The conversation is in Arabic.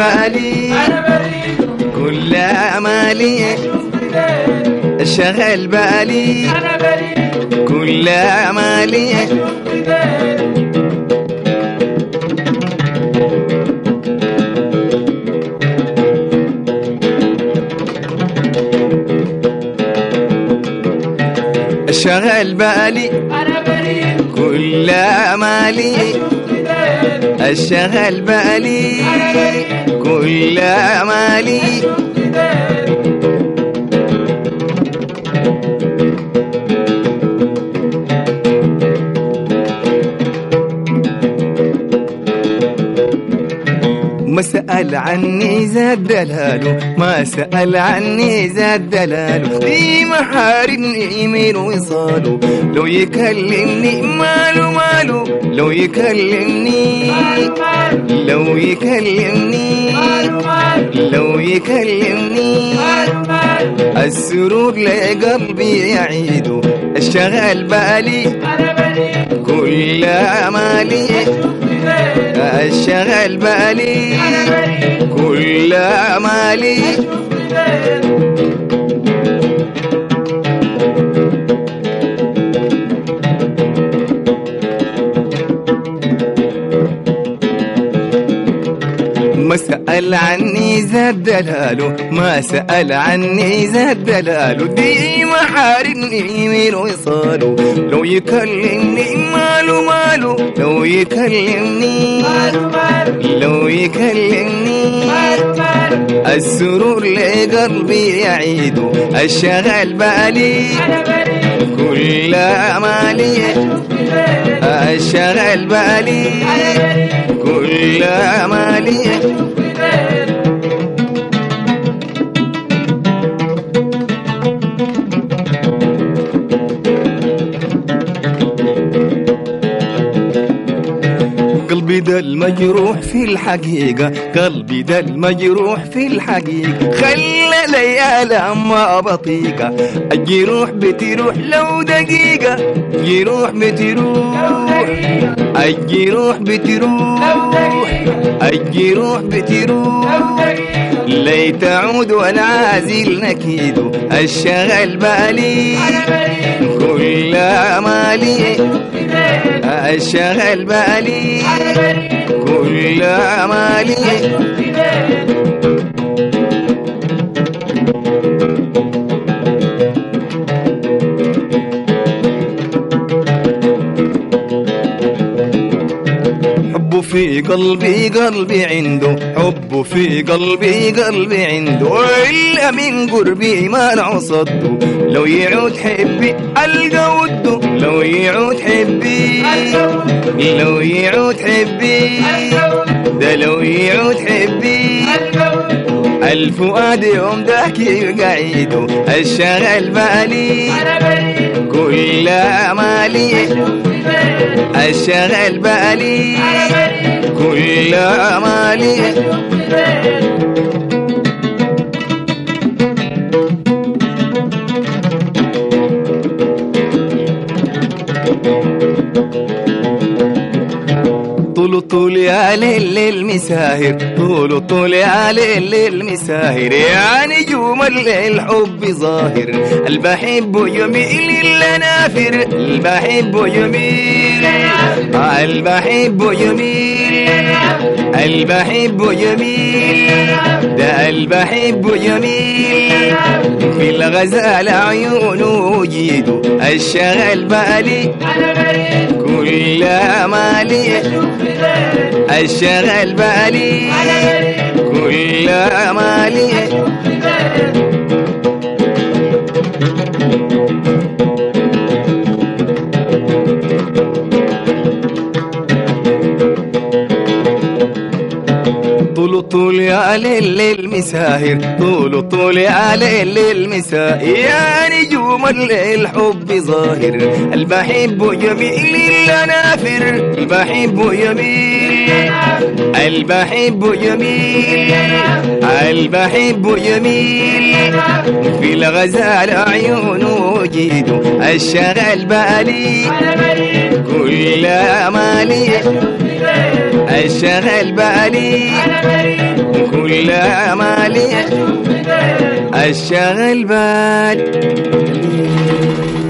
بالي كل امالي شغل بالي كل امالي شغل بالي كل امالي الشغل بالي كل امالي ما سأل عني زاد دلاله ما سأل عني زاد دلاله في محارم إيميل وصاله لو يكلمني ماله ماله لو يكلمني لو يكلمني لو يكلمني السرور لقلبي يعيده الشغل بالي كل أمالي الشغل بالي كل أمالي ما سأل عني زاد دلاله ما سأل عني زاد دلاله دي محارم إيميل وصاله لو يكلمني ماله ماله لو يكلمني لو يكلمني السرور لقلبي يعيده الشغل بالي كل أمالي الشغل بالي كل أمالي قلبي ده المجروح في الحقيقة قلبي ده المجروح في الحقيقة خلى ليالي أما بطيقة الجروح بتروح لو دقيقة جروح بتروح الجروح بتروح الجروح بتروح لي تعود والعازل نكيد الشغل بالي كل أمالي الشغل بالي كل أمالي حبه في قلبي قلبي عنده حبه في قلبي قلبي عنده إلا من قربي ما نعصده لو يعود حبي ألقى وده لو يعود حبي لو يعود حبي ده لو يعود حبي الفؤاد يوم ذاكي قعيده الشغل بالي كل أمالي الشغل بالي كل أمالي طول يا ليل المساهر طول يا ليل المساهر يا نجوم الليل حب ظاهر البحب يميل للنافر البحب يميل البحب يميل البحب يميل ده البحب يميل في الغزال عيونه جيده الشغل بالي كل أمالي الشغل بالي كل أمالي طول يا ليل المساهر طول يا ليل المساهر يا نجوم الليل حب ظاهر البحب يميل للنافر البحب يميل البحب يميل البحب يميل في الغزال عيونه جيده الشغل بالي كل أمالي الشغل بالي كل امالي الشغل بالي